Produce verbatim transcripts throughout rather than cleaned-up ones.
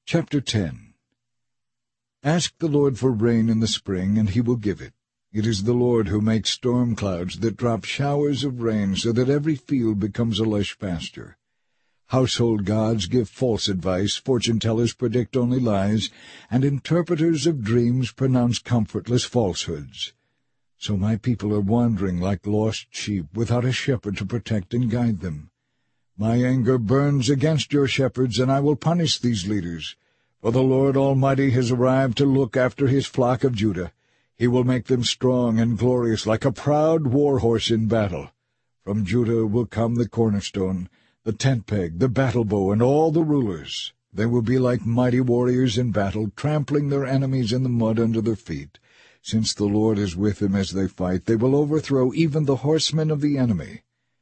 Chapter ten. Ask the Lord for rain in the spring, and he will give it. It is the Lord who makes storm clouds that drop showers of rain, so that every field becomes a lush pasture. Household gods give false advice, fortune-tellers predict only lies, and interpreters of dreams pronounce comfortless falsehoods. So my people are wandering like lost sheep, without a shepherd to protect and guide them. My anger burns against your shepherds, and I will punish these leaders. For the Lord Almighty has arrived to look after his flock of Judah. He will make them strong and glorious, like a proud war-horse in battle. From Judah will come the cornerstone, the tent-peg, the battle-bow, and all the rulers. They will be like mighty warriors in battle, trampling their enemies in the mud under their feet. Since the Lord is with them as they fight, they will overthrow even the horsemen of the enemy.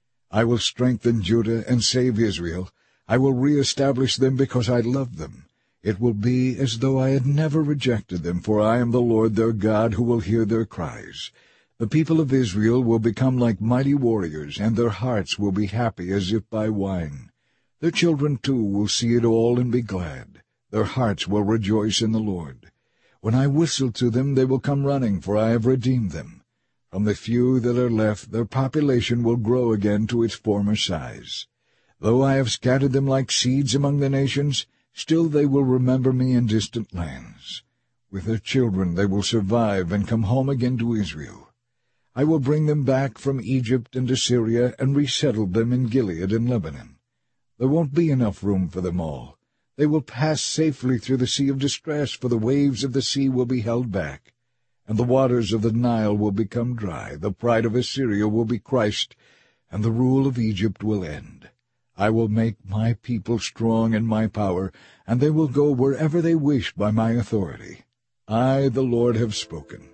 I will strengthen Judah and save Israel. I will re-establish them because I love them. It will be as though I had never rejected them, for I am the Lord their God who will hear their cries. The people of Israel will become like mighty warriors, and their hearts will be happy as if by wine. Their children, too, will see it all and be glad. Their hearts will rejoice in the Lord. When I whistle to them, they will come running, for I have redeemed them. From the few that are left, their population will grow again to its former size. Though I have scattered them like seeds among the nations, still they will remember me in distant lands. With their children they will survive and come home again to Israel. I will bring them back from Egypt and Assyria and resettle them in Gilead and Lebanon. There won't be enough room for them all. They will pass safely through the sea of distress, for the waves of the sea will be held back, and the waters of the Nile will become dry. The pride of Assyria will be crushed, and the rule of Egypt will end. I will make my people strong in my power, and they will go wherever they wish by my authority. I, the Lord, have spoken.